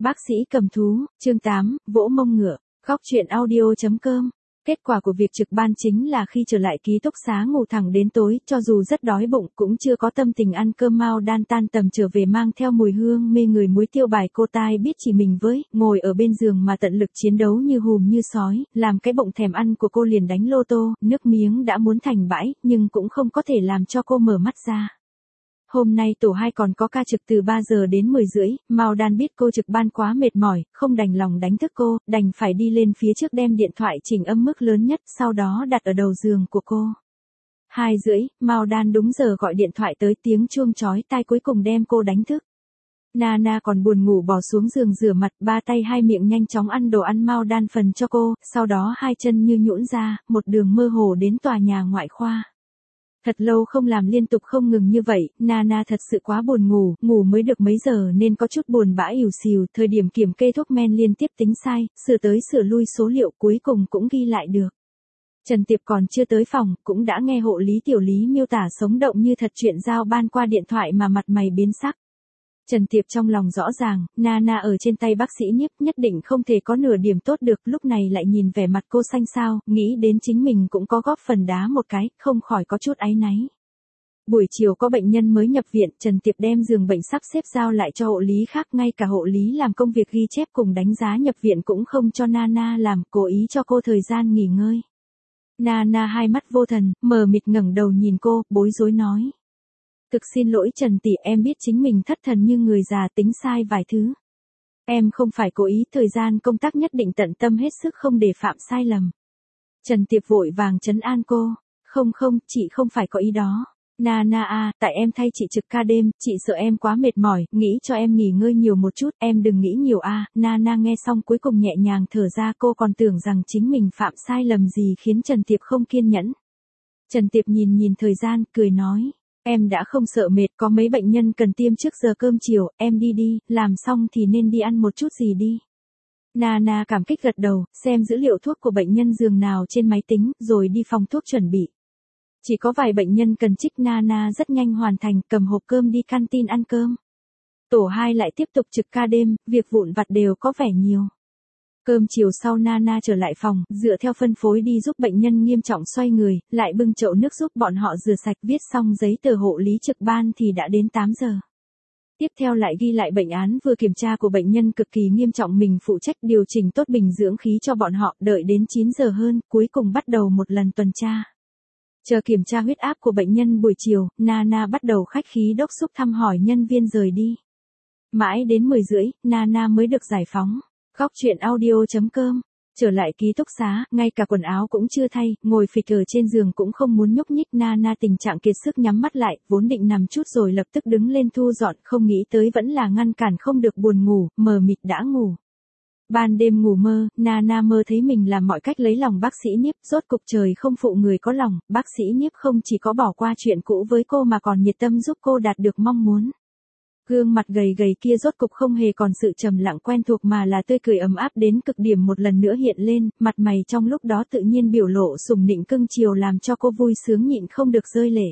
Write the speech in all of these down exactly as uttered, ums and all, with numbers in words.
Bác sĩ cầm thú, chương tám, vỗ mông ngựa, góc truyện audio chấm com. Kết quả của việc trực ban chính là khi trở lại ký túc xá ngủ thẳng đến tối, cho dù rất đói bụng cũng chưa có tâm tình ăn cơm. Mao Đan tan tầm trở về mang theo mùi hương mê người muối tiêu bài cô tai biết chỉ mình với, ngồi ở bên giường mà tận lực chiến đấu như hùm như sói, làm cái bụng thèm ăn của cô liền đánh lô tô, nước miếng đã muốn thành bãi, nhưng cũng không có thể làm cho cô mở mắt ra. Hôm nay tổ hai còn có ca trực từ ba giờ đến mười rưỡi, Mao Đan biết cô trực ban quá mệt mỏi, không đành lòng đánh thức cô, đành phải đi lên phía trước đem điện thoại chỉnh âm mức lớn nhất, sau đó đặt ở đầu giường của cô. Hai rưỡi, Mao Đan đúng giờ gọi điện thoại tới, tiếng chuông chói tai cuối cùng đem cô đánh thức. Nana còn buồn ngủ bò xuống giường rửa mặt, ba tay hai miệng nhanh chóng ăn đồ ăn Mao Đan phần cho cô, sau đó hai chân như nhũn ra, một đường mơ hồ đến tòa nhà ngoại khoa. Thật lâu không làm liên tục không ngừng như vậy, Nana thật sự quá buồn ngủ, ngủ mới được mấy giờ nên có chút buồn bã ỉu xìu, thời điểm kiểm kê thuốc men liên tiếp tính sai, sửa tới sửa lui số liệu cuối cùng cũng ghi lại được. Trần Tiệp còn chưa tới phòng, cũng đã nghe hộ lý Tiểu Lý miêu tả sống động như thật chuyện giao ban qua điện thoại mà mặt mày biến sắc. Trần Tiệp trong lòng rõ ràng, Nana ở trên tay bác sĩ Nhiếp nhất định không thể có nửa điểm tốt được, lúc này lại nhìn vẻ mặt cô xanh xao, nghĩ đến chính mình cũng có góp phần đá một cái, không khỏi có chút áy náy. Buổi chiều có bệnh nhân mới nhập viện, Trần Tiệp đem giường bệnh sắp xếp giao lại cho hộ lý khác, ngay cả hộ lý làm công việc ghi chép cùng đánh giá nhập viện cũng không cho Nana làm, cố ý cho cô thời gian nghỉ ngơi. Nana hai mắt vô thần, mờ mịt ngẩng đầu nhìn cô, bối rối nói. Thực xin lỗi Trần tỷ, em biết chính mình thất thần như người già, tính sai vài thứ. Em không phải cố ý, thời gian công tác nhất định tận tâm hết sức không để phạm sai lầm. Trần Tiệp vội vàng trấn an cô. Không không, chị không phải có ý đó. Nana à, tại em thay chị trực ca đêm, chị sợ em quá mệt mỏi, nghĩ cho em nghỉ ngơi nhiều một chút, em đừng nghĩ nhiều à. Nana nghe xong cuối cùng nhẹ nhàng thở ra, cô còn tưởng rằng chính mình phạm sai lầm gì khiến Trần Tiệp không kiên nhẫn. Trần Tiệp nhìn nhìn thời gian, cười nói. Em đã không sợ mệt, có mấy bệnh nhân cần tiêm trước giờ cơm chiều, em đi đi, làm xong thì nên đi ăn một chút gì đi. Nana cảm kích gật đầu, xem dữ liệu thuốc của bệnh nhân giường nào trên máy tính, rồi đi phòng thuốc chuẩn bị. Chỉ có vài bệnh nhân cần trích, Nana rất nhanh hoàn thành, cầm hộp cơm đi canteen ăn cơm. Tổ hai lại tiếp tục trực ca đêm, việc vụn vặt đều có vẻ nhiều. Cơm chiều sau Nana trở lại phòng, dựa theo phân phối đi giúp bệnh nhân nghiêm trọng xoay người, lại bưng chậu nước giúp bọn họ rửa sạch, viết xong giấy tờ hộ lý trực ban thì đã đến tám giờ. Tiếp theo lại ghi lại bệnh án vừa kiểm tra của bệnh nhân cực kỳ nghiêm trọng, mình phụ trách điều chỉnh tốt bình dưỡng khí cho bọn họ, đợi đến chín giờ hơn, cuối cùng bắt đầu một lần tuần tra. Chờ kiểm tra huyết áp của bệnh nhân buổi chiều, Nana bắt đầu khách khí đốc xúc thăm hỏi nhân viên rời đi. Mãi đến mười rưỡi, Nana mới được giải phóng. Góc truyện audio chấm com. Trở lại ký túc xá, ngay cả quần áo cũng chưa thay, ngồi phịch ở trên giường cũng không muốn nhúc nhích. Nana tình trạng kiệt sức nhắm mắt lại, vốn định nằm chút rồi lập tức đứng lên thu dọn, không nghĩ tới vẫn là ngăn cản không được, buồn ngủ, mờ mịt đã ngủ. Ban đêm ngủ mơ, Nana mơ thấy mình làm mọi cách lấy lòng bác sĩ Nhiếp, rốt cục trời không phụ người có lòng, bác sĩ Nhiếp không chỉ có bỏ qua chuyện cũ với cô mà còn nhiệt tâm giúp cô đạt được mong muốn. Gương mặt gầy gầy kia rốt cục không hề còn sự trầm lặng quen thuộc mà là tươi cười ấm áp đến cực điểm một lần nữa hiện lên, mặt mày trong lúc đó tự nhiên biểu lộ sùng nịnh cưng chiều làm cho cô vui sướng nhịn không được rơi lệ.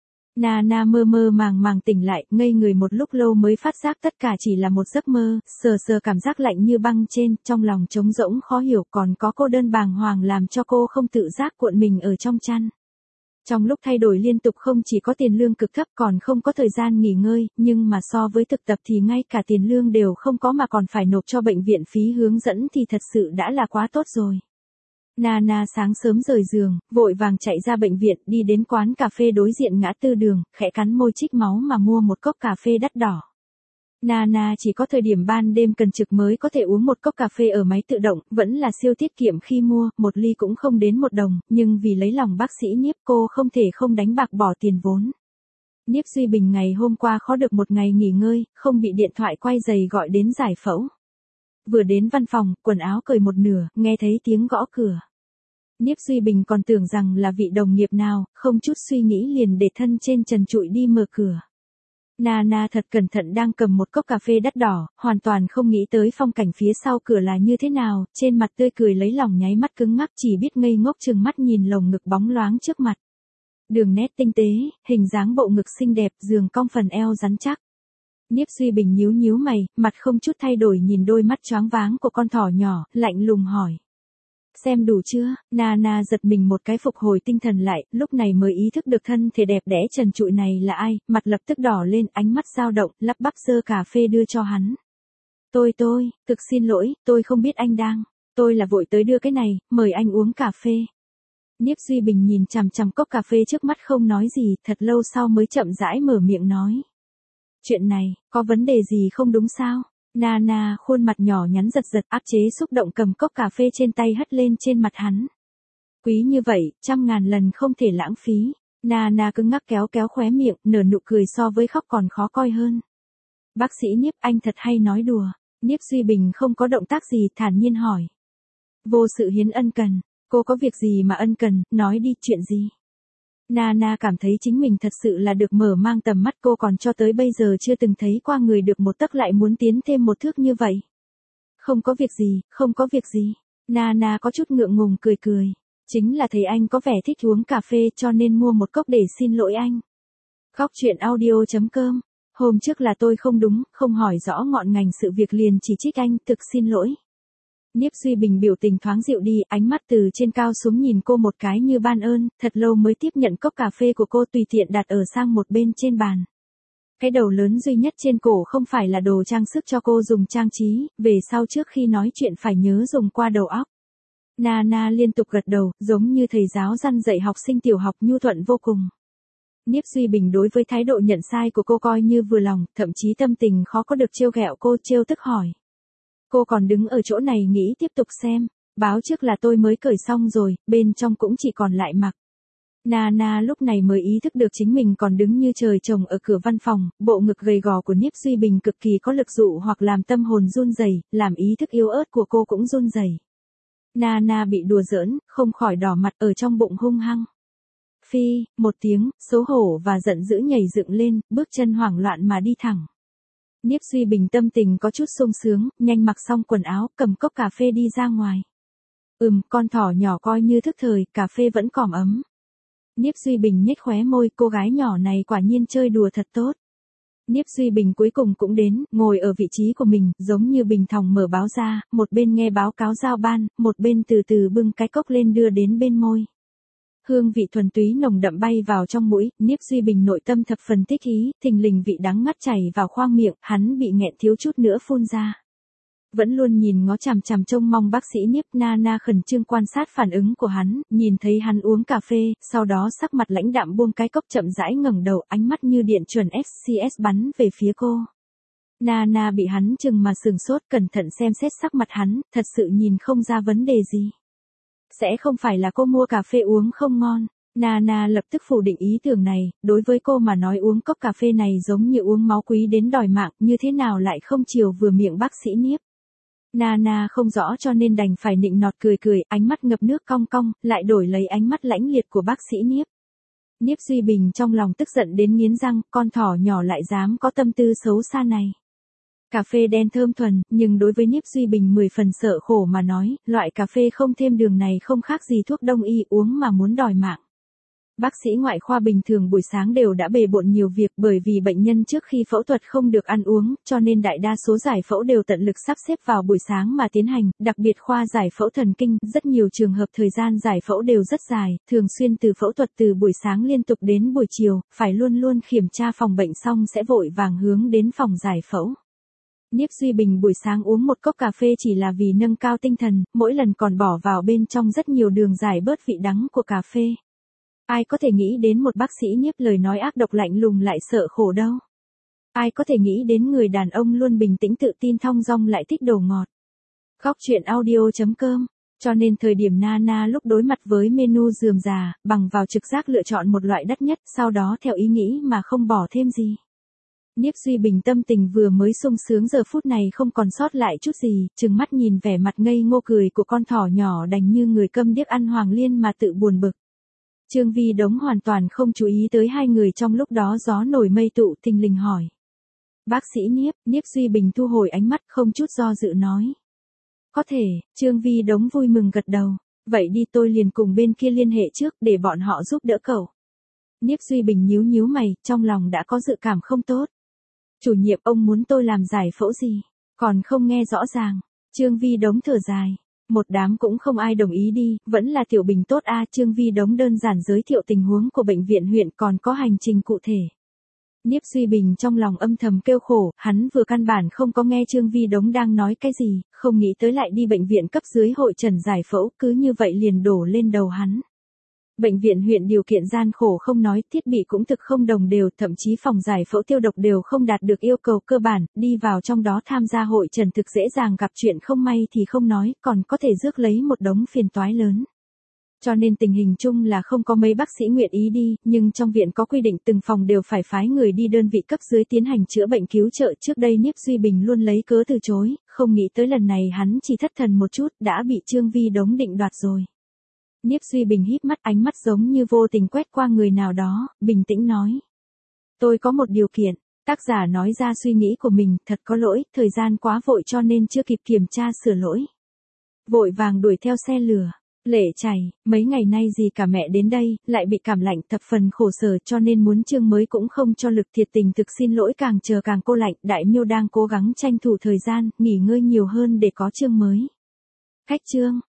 Nana mơ mơ màng màng tỉnh lại, ngây người một lúc lâu mới phát giác tất cả chỉ là một giấc mơ, sờ sờ cảm giác lạnh như băng trên, trong lòng trống rỗng khó hiểu, còn có cô đơn bàng hoàng làm cho cô không tự giác cuộn mình ở trong chăn. Trong lúc thay đổi liên tục không chỉ có tiền lương cực thấp còn không có thời gian nghỉ ngơi, nhưng mà so với thực tập thì ngay cả tiền lương đều không có mà còn phải nộp cho bệnh viện phí hướng dẫn thì thật sự đã là quá tốt rồi. Nana sáng sớm rời giường, vội vàng chạy ra bệnh viện, đi đến quán cà phê đối diện ngã tư đường, khẽ cắn môi trích máu mà mua một cốc cà phê đắt đỏ. Nana chỉ có thời điểm ban đêm cần trực mới có thể uống một cốc cà phê ở máy tự động, vẫn là siêu tiết kiệm khi mua, một ly cũng không đến một đồng, nhưng vì lấy lòng bác sĩ Nhiếp cô không thể không đánh bạc bỏ tiền vốn. Nhiếp Duy Bình ngày hôm qua khó được một ngày nghỉ ngơi, không bị điện thoại quay giày gọi đến giải phẫu. Vừa đến văn phòng, quần áo cởi một nửa, nghe thấy tiếng gõ cửa. Nhiếp Duy Bình còn tưởng rằng là vị đồng nghiệp nào, không chút suy nghĩ liền để thân trên trần trụi đi mở cửa. Nana thật cẩn thận đang cầm một cốc cà phê đắt đỏ, hoàn toàn không nghĩ tới phong cảnh phía sau cửa là như thế nào, trên mặt tươi cười lấy lòng nháy mắt cứng ngắc, chỉ biết ngây ngốc chừng mắt nhìn lồng ngực bóng loáng trước mặt. Đường nét tinh tế, hình dáng bộ ngực xinh đẹp, giường cong phần eo rắn chắc. Niếp Duy Bình nhíu nhíu mày, mặt không chút thay đổi nhìn đôi mắt choáng váng của con thỏ nhỏ, lạnh lùng hỏi. Xem đủ chưa? Nana giật mình một cái phục hồi tinh thần lại, lúc này mới ý thức được thân thể đẹp đẽ trần trụi này là ai, mặt lập tức đỏ lên, ánh mắt dao động, lắp bắp giơ cà phê đưa cho hắn. Tôi tôi, thực xin lỗi, tôi không biết anh đang, tôi là vội tới đưa cái này, mời anh uống cà phê. Niếp Duy Bình nhìn chằm chằm cốc cà phê trước mắt không nói gì, thật lâu sau mới chậm rãi mở miệng nói. Chuyện này, có vấn đề gì không đúng sao? Nana khuôn mặt nhỏ nhắn giật giật áp chế xúc động cầm cốc cà phê trên tay hất lên trên mặt hắn. Quý như vậy, trăm ngàn lần không thể lãng phí. Nana cứng ngắc kéo kéo khóe miệng, nở nụ cười so với khóc còn khó coi hơn. Bác sĩ Niếp, anh thật hay nói đùa. Niếp Duy Bình không có động tác gì, thản nhiên hỏi. Vô sự hiến ân cần, cô có việc gì mà ân cần, nói đi, chuyện gì? Nana cảm thấy chính mình thật sự là được mở mang tầm mắt, cô còn cho tới bây giờ chưa từng thấy qua người được một tấc lại muốn tiến thêm một thước như vậy. Không có việc gì, không có việc gì. Nana có chút ngượng ngùng cười cười. Chính là thấy anh có vẻ thích uống cà phê cho nên mua một cốc để xin lỗi anh. Góc chuyện audio chấm com. Hôm trước là tôi không đúng, không hỏi rõ ngọn ngành sự việc liền chỉ trích anh, thực xin lỗi. Niếp Duy Bình biểu tình thoáng dịu đi, ánh mắt từ trên cao xuống nhìn cô một cái như ban ơn, thật lâu mới tiếp nhận cốc cà phê của cô tùy tiện đặt ở sang một bên trên bàn. Cái đầu lớn duy nhất trên cổ không phải là đồ trang sức cho cô dùng trang trí, về sau trước khi nói chuyện phải nhớ dùng qua đầu óc. Nana liên tục gật đầu, giống như thầy giáo răn dạy học sinh tiểu học nhu thuận vô cùng. Niếp Duy Bình đối với thái độ nhận sai của cô coi như vừa lòng, thậm chí tâm tình khó có được trêu ghẹo cô, trêu tức hỏi. Cô còn đứng ở chỗ này nghĩ tiếp tục xem, báo trước là tôi mới cởi xong rồi, bên trong cũng chỉ còn lại mặc. Nana lúc này mới ý thức được chính mình còn đứng như trời trồng ở cửa văn phòng, bộ ngực gầy gò của Niếp Duy Bình cực kỳ có lực dụ hoặc làm tâm hồn run rẩy, làm ý thức yếu ớt của cô cũng run rẩy. Nana bị đùa giỡn, không khỏi đỏ mặt ở trong bụng hung hăng. Phi, một tiếng, xấu hổ và giận dữ nhảy dựng lên, bước chân hoảng loạn mà đi thẳng. Niếp Duy Bình tâm tình có chút sung sướng, nhanh mặc xong quần áo, cầm cốc cà phê đi ra ngoài. Ừm, con thỏ nhỏ coi như thức thời, cà phê vẫn còn ấm. Niếp Duy Bình nhếch khóe môi, cô gái nhỏ này quả nhiên chơi đùa thật tốt. Niếp Duy Bình cuối cùng cũng đến, ngồi ở vị trí của mình, giống như bình thòng mở báo ra, một bên nghe báo cáo giao ban, một bên từ từ bưng cái cốc lên đưa đến bên môi. Hương vị thuần túy nồng đậm bay vào trong mũi, Niếp Duy Bình nội tâm thập phần thích ý, thình lình vị đắng ngắt chảy vào khoang miệng, hắn bị nghẹn thiếu chút nữa phun ra. Vẫn luôn nhìn ngó chằm chằm trông mong bác sĩ Niếp. Nana khẩn trương quan sát phản ứng của hắn, nhìn thấy hắn uống cà phê, sau đó sắc mặt lãnh đạm buông cái cốc chậm rãi ngẩng đầu, ánh mắt như điện chuẩn ép xê ét bắn về phía cô. Nana bị hắn chừng mà sừng sốt, cẩn thận xem xét sắc mặt hắn, thật sự nhìn không ra vấn đề gì. Sẽ không phải là cô mua cà phê uống không ngon. Nana lập tức phủ định ý tưởng này, đối với cô mà nói uống cốc cà phê này giống như uống máu quý đến đòi mạng, như thế nào lại không chiều vừa miệng bác sĩ Niếp. Nana không rõ cho nên đành phải nịnh nọt cười cười, ánh mắt ngập nước cong cong, lại đổi lấy ánh mắt lãnh liệt của bác sĩ Niếp. Niếp Duy Bình trong lòng tức giận đến nghiến răng, con thỏ nhỏ lại dám có tâm tư xấu xa này. Cà phê đen thơm thuần, nhưng đối với Niếp Duy Bình mười phần sợ khổ mà nói, loại cà phê không thêm đường này không khác gì thuốc đông y uống mà muốn đòi mạng. Bác sĩ ngoại khoa bình thường buổi sáng đều đã bề bộn nhiều việc bởi vì bệnh nhân trước khi phẫu thuật không được ăn uống, cho nên đại đa số giải phẫu đều tận lực sắp xếp vào buổi sáng mà tiến hành, đặc biệt khoa giải phẫu thần kinh, rất nhiều trường hợp thời gian giải phẫu đều rất dài, thường xuyên từ phẫu thuật từ buổi sáng liên tục đến buổi chiều, phải luôn luôn kiểm tra phòng bệnh xong sẽ vội vàng hướng đến phòng giải phẫu. Niếp Duy Bình buổi sáng uống một cốc cà phê chỉ là vì nâng cao tinh thần, mỗi lần còn bỏ vào bên trong rất nhiều đường giải bớt vị đắng của cà phê. Ai có thể nghĩ đến một bác sĩ Niếp lời nói ác độc lạnh lùng lại sợ khổ đâu. Ai có thể nghĩ đến người đàn ông luôn bình tĩnh tự tin thong dong lại thích đồ ngọt. Góc chuyện audio chấm com. Cho nên thời điểm Nana lúc đối mặt với menu rườm rà, bằng vào trực giác lựa chọn một loại đắt nhất, sau đó theo ý nghĩ mà không bỏ thêm gì. Niếp Duy Bình tâm tình vừa mới sung sướng giờ phút này không còn sót lại chút gì, trừng mắt nhìn vẻ mặt ngây ngô cười của con thỏ nhỏ đành như người câm điếc ăn hoàng liên mà tự buồn bực. Trương Vi Đống hoàn toàn không chú ý tới hai người trong lúc đó gió nổi mây tụ, thình lình hỏi. Bác sĩ Niếp. Niếp Duy Bình thu hồi ánh mắt không chút do dự nói. Có thể. Trương Vi Đống vui mừng gật đầu. Vậy đi, tôi liền cùng bên kia liên hệ trước để bọn họ giúp đỡ cậu. Niếp Duy Bình nhíu nhíu mày, trong lòng đã có dự cảm không tốt. Chủ nhiệm ông muốn tôi làm giải phẫu gì? Còn không nghe rõ ràng. Trương Vi Đống thở dài. Một đám cũng không ai đồng ý đi, vẫn là Tiểu Bình tốt a. Trương Vi Đống đơn giản giới thiệu tình huống của bệnh viện huyện còn có hành trình cụ thể. Niếp Duy Bình trong lòng âm thầm kêu khổ, hắn vừa căn bản không có nghe Trương Vi Đống đang nói cái gì, không nghĩ tới lại đi bệnh viện cấp dưới hội trần giải phẫu, cứ như vậy liền đổ lên đầu hắn. Bệnh viện huyện điều kiện gian khổ không nói, thiết bị cũng thực không đồng đều, thậm chí phòng giải phẫu tiêu độc đều không đạt được yêu cầu cơ bản, đi vào trong đó tham gia hội trần thực dễ dàng gặp chuyện không may thì không nói, còn có thể rước lấy một đống phiền toái lớn. Cho nên tình hình chung là không có mấy bác sĩ nguyện ý đi, nhưng trong viện có quy định từng phòng đều phải phái người đi đơn vị cấp dưới tiến hành chữa bệnh cứu trợ. Trước đây Niếp Duy Bình luôn lấy cớ từ chối, không nghĩ tới lần này hắn chỉ thất thần một chút đã bị Trương Vi Đống định đoạt rồi. Niếp Duy Bình híp mắt, ánh mắt giống như vô tình quét qua người nào đó, bình tĩnh nói. Tôi có một điều kiện. Tác giả nói ra suy nghĩ của mình, thật có lỗi, thời gian quá vội cho nên chưa kịp kiểm tra sửa lỗi. Vội vàng đuổi theo xe lửa. Lệ chảy, mấy ngày nay gì cả mẹ đến đây, lại bị cảm lạnh thập phần khổ sở cho nên muốn chương mới cũng không cho lực, thiệt tình thực xin lỗi, càng chờ càng cô lạnh. Đại Miêu đang cố gắng tranh thủ thời gian, nghỉ ngơi nhiều hơn để có chương mới. Khách chương.